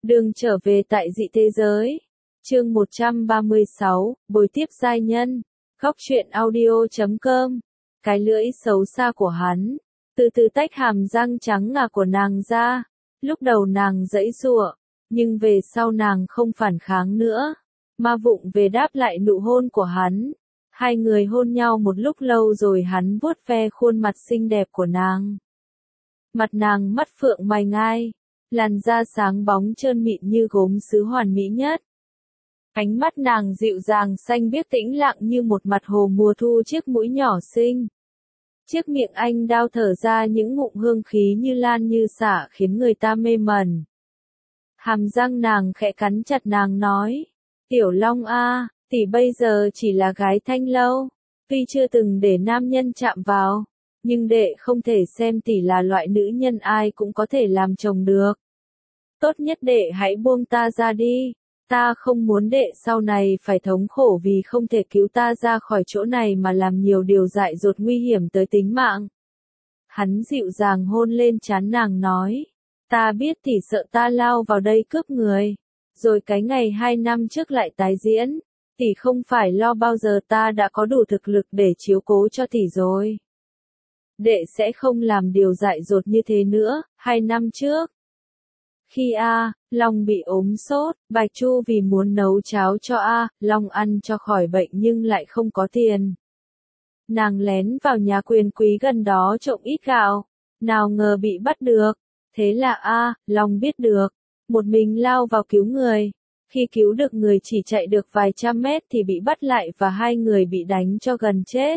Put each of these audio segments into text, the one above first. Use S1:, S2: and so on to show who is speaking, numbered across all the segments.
S1: Đường trở về tại dị thế giới. Chương 136, Bồi tiếp giai nhân. Góc truyện audio.com. Cái lưỡi xấu xa của hắn, từ từ tách hàm răng trắng ngà của nàng ra. Lúc đầu nàng giãy giụa, nhưng về sau nàng không phản kháng nữa, mà vụng về đáp lại nụ hôn của hắn. Hai người hôn nhau một lúc lâu rồi hắn vuốt ve khuôn mặt xinh đẹp của nàng. Mặt nàng mắt phượng mày ngai, làn da sáng bóng trơn mịn như gốm sứ hoàn mỹ nhất. Ánh mắt nàng dịu dàng xanh biếc tĩnh lặng như một mặt hồ mùa thu, chiếc mũi nhỏ xinh. Chiếc miệng anh đao thở ra những ngụm hương khí như lan như xả khiến người ta mê mẩn. Hàm răng nàng khẽ cắn chặt, nàng nói, Tiểu Long a, tỷ bây giờ chỉ là gái thanh lâu, tuy chưa từng để nam nhân chạm vào, nhưng đệ không thể xem tỷ là loại nữ nhân ai cũng có thể làm chồng được. Tốt nhất đệ hãy buông ta ra đi, ta không muốn đệ sau này phải thống khổ vì không thể cứu ta ra khỏi chỗ này mà làm nhiều điều dại dột nguy hiểm tới tính mạng. Hắn dịu dàng hôn lên trán nàng nói, ta biết tỷ sợ ta lao vào đây cướp người, rồi cái ngày 2 năm trước lại tái diễn, tỷ không phải lo, bao giờ ta đã có đủ thực lực để chiếu cố cho tỷ rồi. Đệ sẽ không làm điều dại dột như thế nữa. 2 năm trước, khi Long bị ốm sốt, Bạch Chu vì muốn nấu cháo cho Long ăn cho khỏi bệnh nhưng lại không có tiền. Nàng lén vào nhà quyền quý gần đó trộm ít gạo, nào ngờ bị bắt được. Thế là Long biết được, một mình lao vào cứu người. Khi cứu được người chỉ chạy được vài trăm mét thì bị bắt lại và hai người bị đánh cho gần chết.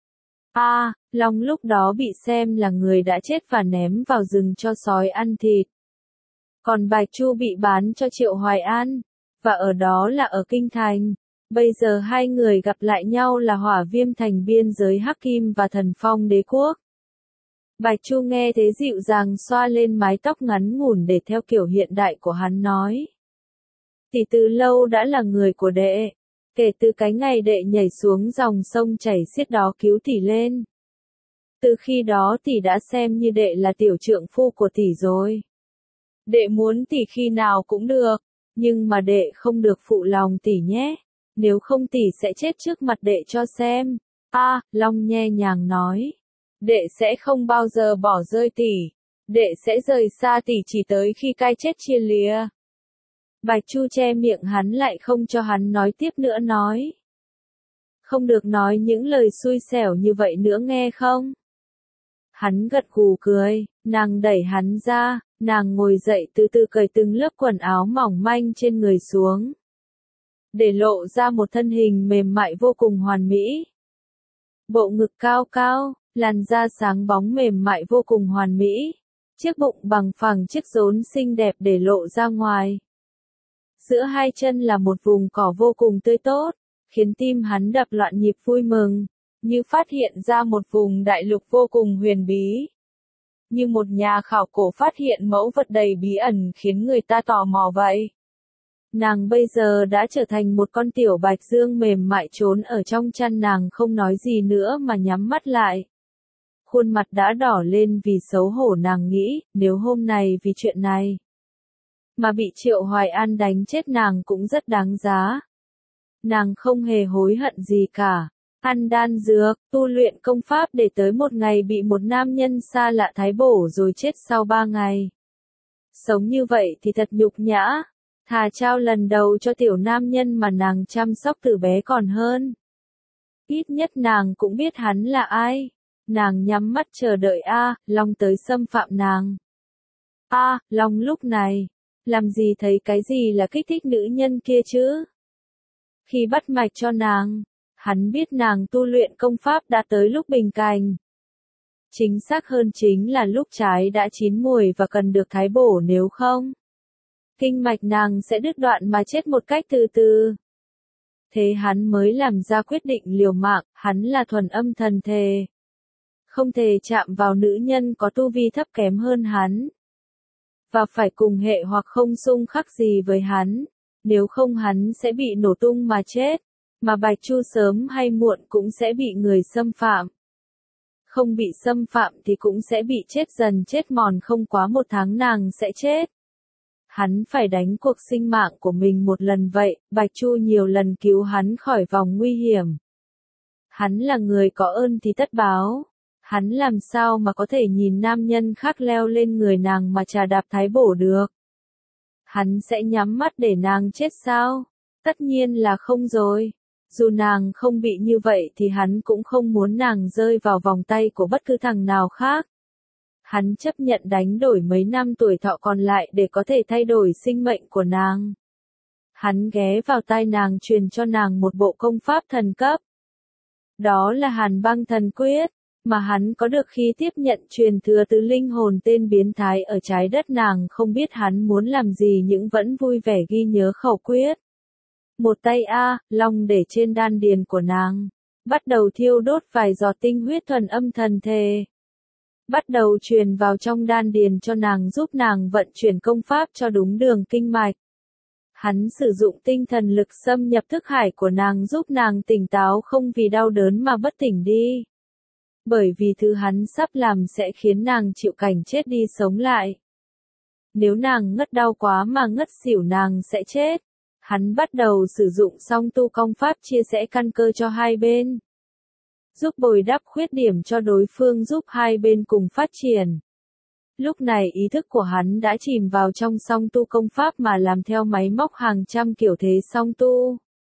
S1: Long lúc đó bị xem là người đã chết và ném vào rừng cho sói ăn thịt. Còn Bạch Chu bị bán cho Triệu Hoài An, và ở đó là ở Kinh Thành. Bây giờ hai người gặp lại nhau là Hỏa Viêm thành biên giới Hắc Kim và Thần Phong Đế Quốc. Bạch Chu nghe thế dịu dàng xoa lên mái tóc ngắn ngủn để theo kiểu hiện đại của hắn nói. Tỷ từ lâu đã là người của đệ, kể từ cái ngày đệ nhảy xuống dòng sông chảy xiết đó cứu tỷ lên. Từ khi đó tỷ đã xem như đệ là tiểu trượng phu của tỷ rồi. Đệ muốn tỷ khi nào cũng được, nhưng mà đệ không được phụ lòng tỷ nhé, nếu không tỷ sẽ chết trước mặt đệ cho xem. Long nhe nhàng nói, đệ sẽ không bao giờ bỏ rơi tỷ, đệ sẽ rời xa tỷ chỉ tới khi cai chết chia lìa. Bạch Chu che miệng hắn lại không cho hắn nói tiếp nữa, nói, không được nói những lời xui xẻo như vậy nữa nghe không? Hắn gật gù cười, nàng đẩy hắn ra, nàng ngồi dậy từ từ cởi từng lớp quần áo mỏng manh trên người xuống, để lộ ra một thân hình mềm mại vô cùng hoàn mỹ. Bộ ngực cao cao, làn da sáng bóng mềm mại vô cùng hoàn mỹ, chiếc bụng bằng phẳng, chiếc rốn xinh đẹp để lộ ra ngoài. Giữa hai chân là một vùng cỏ vô cùng tươi tốt, khiến tim hắn đập loạn nhịp vui mừng, như phát hiện ra một vùng đại lục vô cùng huyền bí. Như một nhà khảo cổ phát hiện mẫu vật đầy bí ẩn khiến người ta tò mò vậy. Nàng bây giờ đã trở thành một con tiểu bạch dương mềm mại trốn ở trong chăn, nàng không nói gì nữa mà nhắm mắt lại. Khuôn mặt đã đỏ lên vì xấu hổ, nàng nghĩ, nếu hôm nay vì chuyện này mà bị Triệu Hoài An đánh chết nàng cũng rất đáng giá. Nàng không hề hối hận gì cả. Ăn đan dược, tu luyện công pháp để tới một ngày bị một nam nhân xa lạ thái bổ rồi chết sau 3 ngày. Sống như vậy thì thật nhục nhã. Thà trao lần đầu cho tiểu nam nhân mà nàng chăm sóc từ bé còn hơn. Ít nhất nàng cũng biết hắn là ai. Nàng nhắm mắt chờ đợi Long tới xâm phạm nàng. Long lúc này, làm gì thấy cái gì là kích thích nữ nhân kia chứ? Khi bắt mạch cho nàng, hắn biết nàng tu luyện công pháp đã tới lúc bình cảnh. Chính xác hơn chính là lúc trái đã chín mùi và cần được thái bổ, nếu không, kinh mạch nàng sẽ đứt đoạn mà chết một cách từ từ. Thế hắn mới làm ra quyết định liều mạng, hắn là thuần âm thần thể, không thể chạm vào nữ nhân có tu vi thấp kém hơn hắn, và phải cùng hệ hoặc không xung khắc gì với hắn, nếu không hắn sẽ bị nổ tung mà chết, mà Bạch Chu sớm hay muộn cũng sẽ bị người xâm phạm. Không bị xâm phạm thì cũng sẽ bị chết dần chết mòn, không quá 1 tháng nàng sẽ chết. Hắn phải đánh cuộc sinh mạng của mình một lần vậy, Bạch Chu nhiều lần cứu hắn khỏi vòng nguy hiểm. Hắn là người có ơn thì tất báo. Hắn làm sao mà có thể nhìn nam nhân khác leo lên người nàng mà chà đạp thái bổ được? Hắn sẽ nhắm mắt để nàng chết sao? Tất nhiên là không rồi. Dù nàng không bị như vậy thì hắn cũng không muốn nàng rơi vào vòng tay của bất cứ thằng nào khác. Hắn chấp nhận đánh đổi mấy năm tuổi thọ còn lại để có thể thay đổi sinh mệnh của nàng. Hắn ghé vào tai nàng truyền cho nàng một bộ công pháp thần cấp. Đó là Hàn Băng Thần Quyết, mà hắn có được khi tiếp nhận truyền thừa từ linh hồn tên biến thái ở trái đất. Nàng không biết hắn muốn làm gì nhưng vẫn vui vẻ ghi nhớ khẩu quyết. Một tay Long để trên đan điền của nàng, bắt đầu thiêu đốt vài giọt tinh huyết thuần âm thần thể. Bắt đầu truyền vào trong đan điền cho nàng giúp nàng vận chuyển công pháp cho đúng đường kinh mạch. Hắn sử dụng tinh thần lực xâm nhập thức hải của nàng giúp nàng tỉnh táo không vì đau đớn mà bất tỉnh đi. Bởi vì thứ hắn sắp làm sẽ khiến nàng chịu cảnh chết đi sống lại. Nếu nàng ngất đau quá mà ngất xỉu nàng sẽ chết. Hắn bắt đầu sử dụng song tu công pháp chia sẻ căn cơ cho hai bên. Giúp bồi đắp khuyết điểm cho đối phương giúp hai bên cùng phát triển. Lúc này ý thức của hắn đã chìm vào trong song tu công pháp mà làm theo máy móc hàng trăm kiểu thế song tu.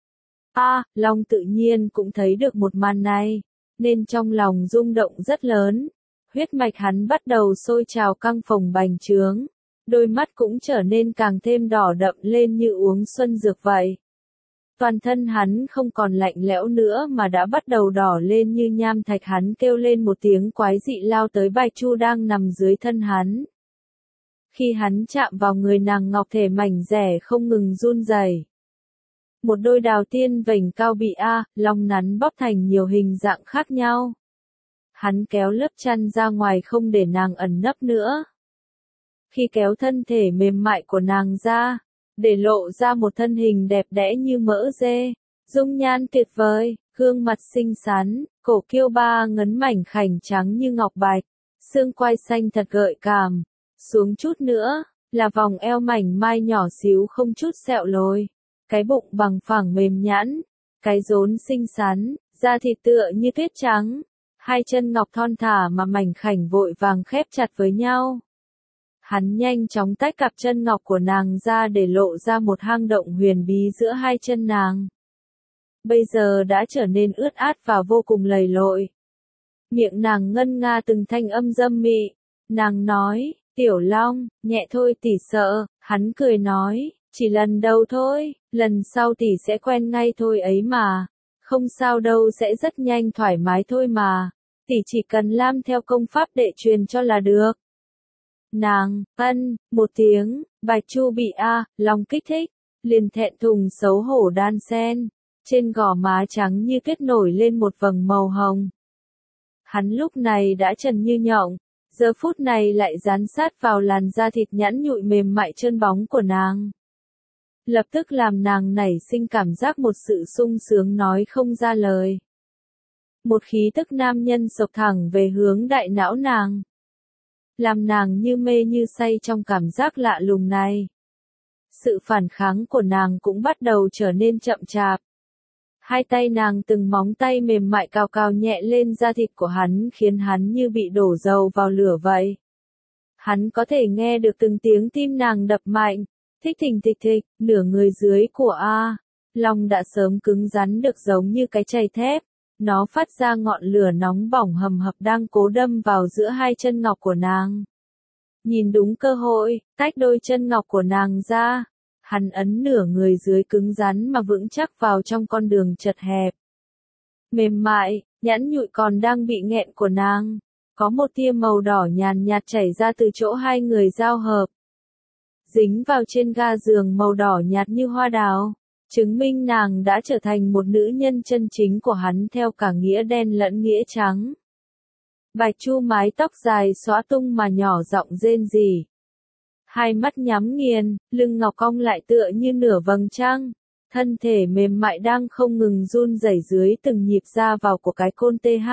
S1: Long tự nhiên cũng thấy được một màn này, nên trong lòng rung động rất lớn. Huyết mạch hắn bắt đầu sôi trào căng phồng bành trướng. Đôi mắt cũng trở nên càng thêm đỏ đậm lên như uống xuân dược vậy. Toàn thân hắn không còn lạnh lẽo nữa mà đã bắt đầu đỏ lên như nham thạch. Hắn kêu lên một tiếng quái dị lao tới Bạch Chu đang nằm dưới thân hắn. Khi hắn chạm vào người nàng ngọc thể mảnh dẻ không ngừng run rẩy. Một đôi đào tiên vành cao bị Long nắn bóp thành nhiều hình dạng khác nhau. Hắn kéo lớp chăn ra ngoài không để nàng ẩn nấp nữa. Khi kéo thân thể mềm mại của nàng ra, để lộ ra một thân hình đẹp đẽ như mỡ dê, dung nhan tuyệt vời, gương mặt xinh xắn, cổ kiêu ba ngấn mảnh khảnh trắng như ngọc bạch, xương quai xanh thật gợi cảm, xuống chút nữa, là vòng eo mảnh mai nhỏ xíu không chút sẹo lồi, cái bụng bằng phẳng mềm nhẵn, cái rốn xinh xắn, da thịt tựa như tuyết trắng, hai chân ngọc thon thả mà mảnh khảnh vội vàng khép chặt với nhau. Hắn nhanh chóng tách cặp chân ngọc của nàng ra để lộ ra một hang động huyền bí giữa hai chân nàng. Bây giờ đã trở nên ướt át và vô cùng lầy lội. Miệng nàng ngân nga từng thanh âm dâm mị. Nàng nói, Tiểu Long, nhẹ thôi tỷ sợ. Hắn cười nói, chỉ lần đầu thôi, lần sau tỷ sẽ quen ngay thôi ấy mà. Không sao đâu, sẽ rất nhanh thoải mái thôi mà. Tỷ chỉ cần làm theo công pháp đệ truyền cho là được. Nàng, một tiếng, Bạch Chu bị Long kích thích, liền thẹn thùng xấu hổ đan sen, trên gò má trắng như tuyết nổi lên một vầng màu hồng. Hắn lúc này đã trần như nhộng, giờ phút này lại dán sát vào làn da thịt nhẵn nhụi mềm mại trơn bóng của nàng. Lập tức làm nàng nảy sinh cảm giác một sự sung sướng nói không ra lời. Một khí tức nam nhân sộc thẳng về hướng đại não nàng. Làm nàng như mê như say trong cảm giác lạ lùng này. Sự phản kháng của nàng cũng bắt đầu trở nên chậm chạp. Hai tay nàng từng móng tay mềm mại cào cào nhẹ lên da thịt của hắn khiến hắn như bị đổ dầu vào lửa vậy. Hắn có thể nghe được từng tiếng tim nàng đập mạnh, thích thình thịch thịch, nửa người dưới của Long đã sớm cứng rắn được giống như cái chày thép. Nó phát ra ngọn lửa nóng bỏng hầm hập đang cố đâm vào giữa hai chân ngọc của nàng. Nhìn đúng cơ hội, tách đôi chân ngọc của nàng ra. Hắn ấn nửa người dưới cứng rắn mà vững chắc vào trong con đường chật hẹp. Mềm mại, nhẵn nhụi còn đang bị nghẹn của nàng. Có một tia màu đỏ nhàn nhạt chảy ra từ chỗ hai người giao hợp. Dính vào trên ga giường màu đỏ nhạt như hoa đào. Chứng minh nàng đã trở thành một nữ nhân chân chính của hắn theo cả nghĩa đen lẫn nghĩa trắng. Bạch Chu mái tóc dài xõa tung mà nhỏ giọng rên rỉ. Hai mắt nhắm nghiền, lưng ngọc cong lại tựa như nửa vầng trăng. Thân thể mềm mại đang không ngừng run rẩy dưới từng nhịp ra vào của cái côn TH.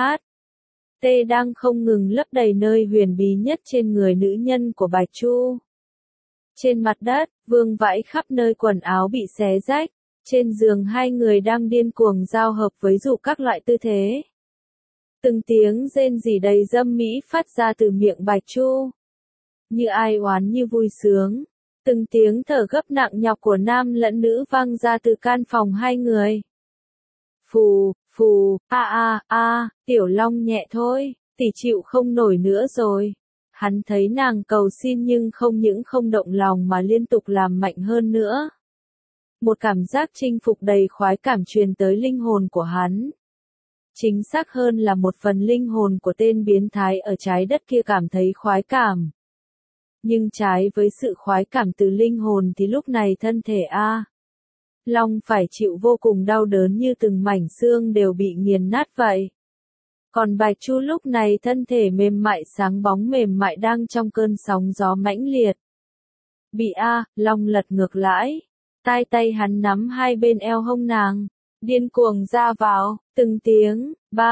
S1: T đang không ngừng lấp đầy nơi huyền bí nhất trên người nữ nhân của Bạch Chu. Trên mặt đất, vương vãi khắp nơi, quần áo bị xé rách. Trên giường hai người đang điên cuồng giao hợp với dụ các loại tư thế. Từng tiếng rên rỉ đầy dâm mỹ phát ra từ miệng Bạch Chu. Như ai oán như vui sướng. Từng tiếng thở gấp nặng nhọc của nam lẫn nữ vang ra từ căn phòng hai người. Phù, phù, Tiểu Long nhẹ thôi, tỷ chịu không nổi nữa rồi. Hắn thấy nàng cầu xin nhưng không những không động lòng mà liên tục làm mạnh hơn nữa. Một cảm giác chinh phục đầy khoái cảm truyền tới linh hồn của hắn. Chính xác hơn là một phần linh hồn của tên biến thái ở trái đất kia cảm thấy khoái cảm. Nhưng trái với sự khoái cảm từ linh hồn thì lúc này thân thể Long phải chịu vô cùng đau đớn, như từng mảnh xương đều bị nghiền nát vậy. Còn Bạch Chu lúc này thân thể mềm mại sáng bóng mềm mại đang trong cơn sóng gió mãnh liệt. Bị Long lật ngược lại, tay hắn nắm hai bên eo hông nàng, điên cuồng ra vào, từng tiếng,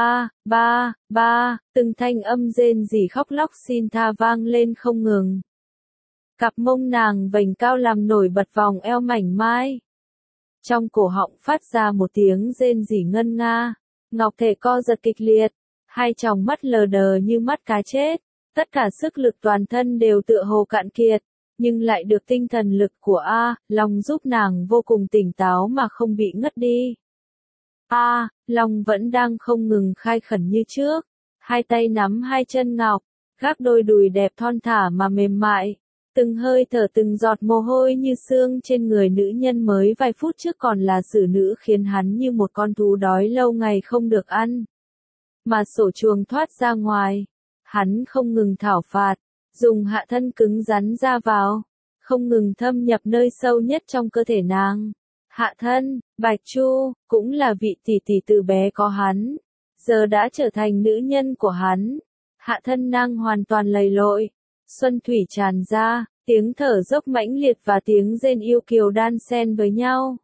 S1: ba, từng thanh âm rên rỉ khóc lóc xin tha vang lên không ngừng. Cặp mông nàng vành cao làm nổi bật vòng eo mảnh mai. Trong cổ họng phát ra một tiếng rên rỉ ngân nga, ngọc thể co giật kịch liệt, hai tròng mắt lờ đờ như mắt cá chết, tất cả sức lực toàn thân đều tựa hồ cạn kiệt, nhưng lại được tinh thần lực của Long giúp nàng vô cùng tỉnh táo mà không bị ngất đi. Long vẫn đang không ngừng khai khẩn như trước, hai tay nắm hai chân ngọc, gác đôi đùi đẹp thon thả mà mềm mại. Từng hơi thở từng giọt mồ hôi như sương trên người nữ nhân mới vài phút trước còn là xử nữ khiến hắn như một con thú đói lâu ngày không được ăn. Mà sổ chuồng thoát ra ngoài, hắn không ngừng thảo phạt, dùng hạ thân cứng rắn ra vào, không ngừng thâm nhập nơi sâu nhất trong cơ thể nàng. Hạ thân, Bạch Chu, cũng là vị tỷ tỷ từ bé có hắn, giờ đã trở thành nữ nhân của hắn. Hạ thân nàng hoàn toàn lầy lội. Xuân thủy tràn ra, tiếng thở dốc mãnh liệt và tiếng rên yêu kiều đan xen với nhau.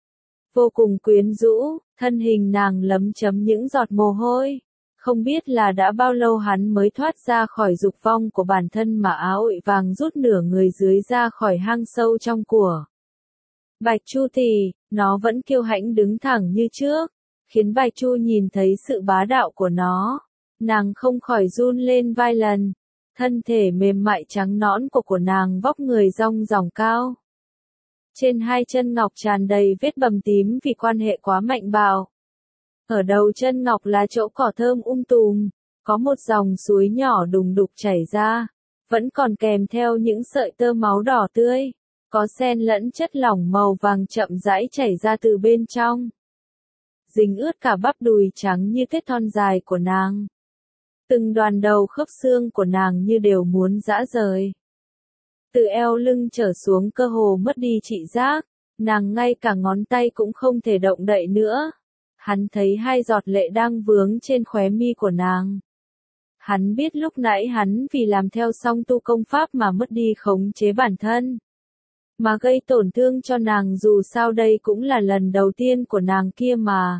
S1: Vô cùng quyến rũ, thân hình nàng lấm chấm những giọt mồ hôi. Không biết là đã bao lâu hắn mới thoát ra khỏi dục vong của bản thân mà áo ụi vàng rút nửa người dưới ra khỏi hang sâu trong của. Bạch Chu thì, nó vẫn kiêu hãnh đứng thẳng như trước, khiến Bạch Chu nhìn thấy sự bá đạo của nó. Nàng không khỏi run lên vài lần. Thân thể mềm mại trắng nõn của nàng vóc người dong dỏng cao. Trên hai chân ngọc tràn đầy vết bầm tím vì quan hệ quá mạnh bạo. Ở đầu chân ngọc là chỗ cỏ thơm tùm, có một dòng suối nhỏ đùng đục chảy ra, vẫn còn kèm theo những sợi tơ máu đỏ tươi, có xen lẫn chất lỏng màu vàng chậm rãi chảy ra từ bên trong. Dính ướt cả bắp đùi trắng như tết thon dài của nàng. Từng đoàn đầu khớp xương của nàng như đều muốn giã rời. Từ eo lưng trở xuống cơ hồ mất đi trị giác, nàng ngay cả ngón tay cũng không thể động đậy nữa. Hắn thấy hai giọt lệ đang vướng trên khóe mi của nàng. Hắn biết lúc nãy hắn vì làm theo song tu công pháp mà mất đi khống chế bản thân. Mà gây tổn thương cho nàng, dù sao đây cũng là lần đầu tiên của nàng kia mà.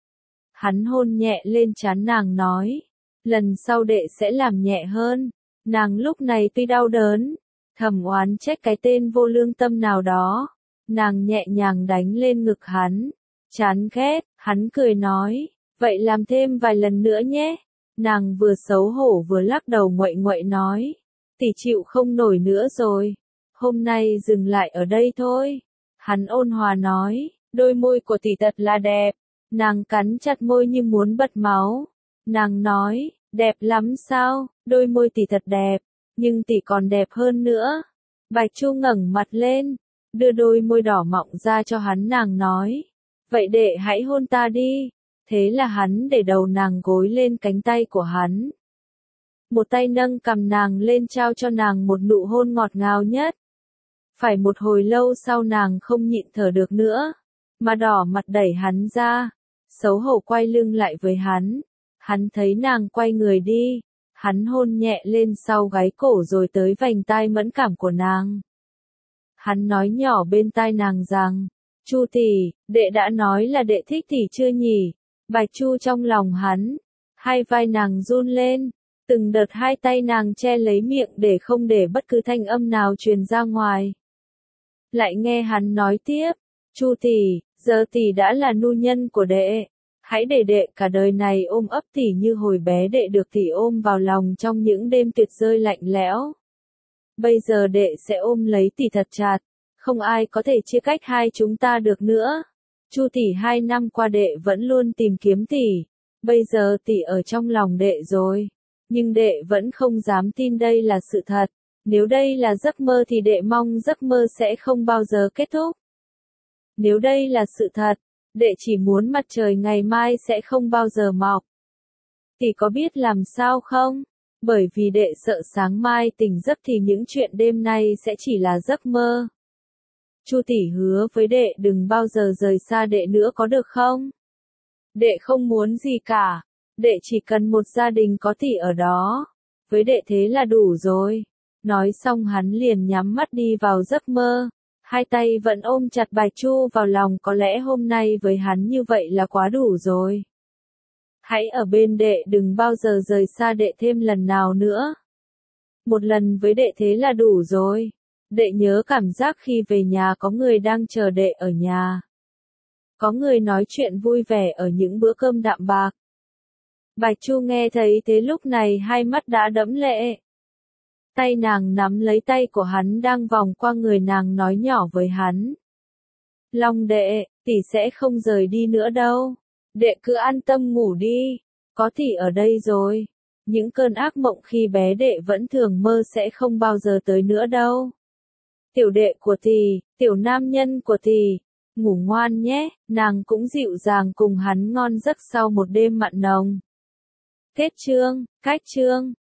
S1: Hắn hôn nhẹ lên trán nàng nói. Lần sau đệ sẽ làm nhẹ hơn. Nàng lúc này tuy đau đớn, thầm oán trách cái tên vô lương tâm nào đó. Nàng nhẹ nhàng đánh lên ngực hắn. Chán ghét, hắn cười nói, vậy làm thêm vài lần nữa nhé. Nàng vừa xấu hổ vừa lắc đầu nguậy nguậy nói, tỷ chịu không nổi nữa rồi. Hôm nay dừng lại ở đây thôi. Hắn ôn hòa nói, đôi môi của tỷ thật là đẹp. Nàng cắn chặt môi như muốn bật máu. Nàng nói, đẹp lắm sao, đôi môi tỷ thật đẹp, nhưng tỷ còn đẹp hơn nữa. Bạch Chu ngẩng mặt lên, đưa đôi môi đỏ mọng ra cho hắn, nàng nói, vậy đệ hãy hôn ta đi. Thế là hắn để đầu nàng gối lên cánh tay của hắn. Một tay nâng cằm nàng lên trao cho nàng một nụ hôn ngọt ngào nhất. Phải một hồi lâu sau nàng không nhịn thở được nữa, mà đỏ mặt đẩy hắn ra, xấu hổ quay lưng lại với hắn. Hắn thấy nàng quay người đi, hắn hôn nhẹ lên sau gáy cổ rồi tới vành tai mẫn cảm của nàng. Hắn nói nhỏ bên tai nàng rằng, Chu tỷ, đệ đã nói là đệ thích tỷ chưa nhỉ? Bạch Chu trong lòng hắn, hai vai nàng run lên, từng đợt hai tay nàng che lấy miệng để không để bất cứ thanh âm nào truyền ra ngoài. Lại nghe hắn nói tiếp, Chu tỷ, giờ tỷ đã là nu nhân của đệ. Hãy để đệ cả đời này ôm ấp tỷ như hồi bé đệ được tỷ ôm vào lòng trong những đêm tuyệt vời lạnh lẽo. Bây giờ đệ sẽ ôm lấy tỷ thật chặt, không ai có thể chia cách hai chúng ta được nữa. Chu tỷ 2 năm qua đệ vẫn luôn tìm kiếm tỷ, bây giờ tỷ ở trong lòng đệ rồi. Nhưng đệ vẫn không dám tin đây là sự thật. Nếu đây là giấc mơ thì đệ mong giấc mơ sẽ không bao giờ kết thúc. Nếu đây là sự thật, đệ chỉ muốn mặt trời ngày mai sẽ không bao giờ mọc. Tỷ có biết làm sao không? Bởi vì đệ sợ sáng mai tỉnh giấc thì những chuyện đêm nay sẽ chỉ là giấc mơ. Chu tỷ hứa với đệ đừng bao giờ rời xa đệ nữa có được không? Đệ không muốn gì cả. Đệ chỉ cần một gia đình có tỷ ở đó. Với đệ thế là đủ rồi. Nói xong hắn liền nhắm mắt đi vào giấc mơ. Hai tay vẫn ôm chặt Bạch Chu vào lòng, có lẽ hôm nay với hắn như vậy là quá đủ rồi. Hãy ở bên đệ, đừng bao giờ rời xa đệ thêm lần nào nữa. Một lần với đệ thế là đủ rồi. Đệ nhớ cảm giác khi về nhà có người đang chờ đệ ở nhà. Có người nói chuyện vui vẻ ở những bữa cơm đạm bạc. Bạch Chu nghe thấy thế lúc này hai mắt đã đẫm lệ. Tay nàng nắm lấy tay của hắn đang vòng qua người nàng, nói nhỏ với hắn. Long đệ, tỷ sẽ không rời đi nữa đâu. Đệ cứ an tâm ngủ đi. Có tỷ ở đây rồi. Những cơn ác mộng khi bé đệ vẫn thường mơ sẽ không bao giờ tới nữa đâu. Tiểu đệ của tỷ, tiểu nam nhân của tỷ, ngủ ngoan nhé. Nàng cũng dịu dàng cùng hắn ngon giấc sau một đêm mặn nồng. Kết chương, cách chương.